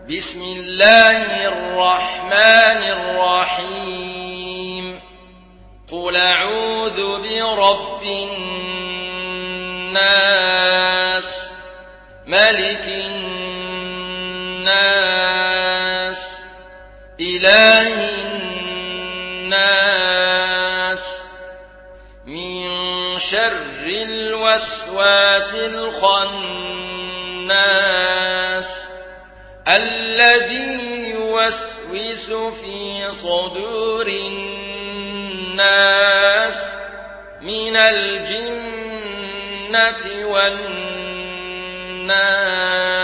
بسم الله الرحمن الرحيم قل أعوذ برب الناس ملك الناس إله الناس من شر الوسواس الخناس الذي يوسوس في صدور الناس من الجنة والناس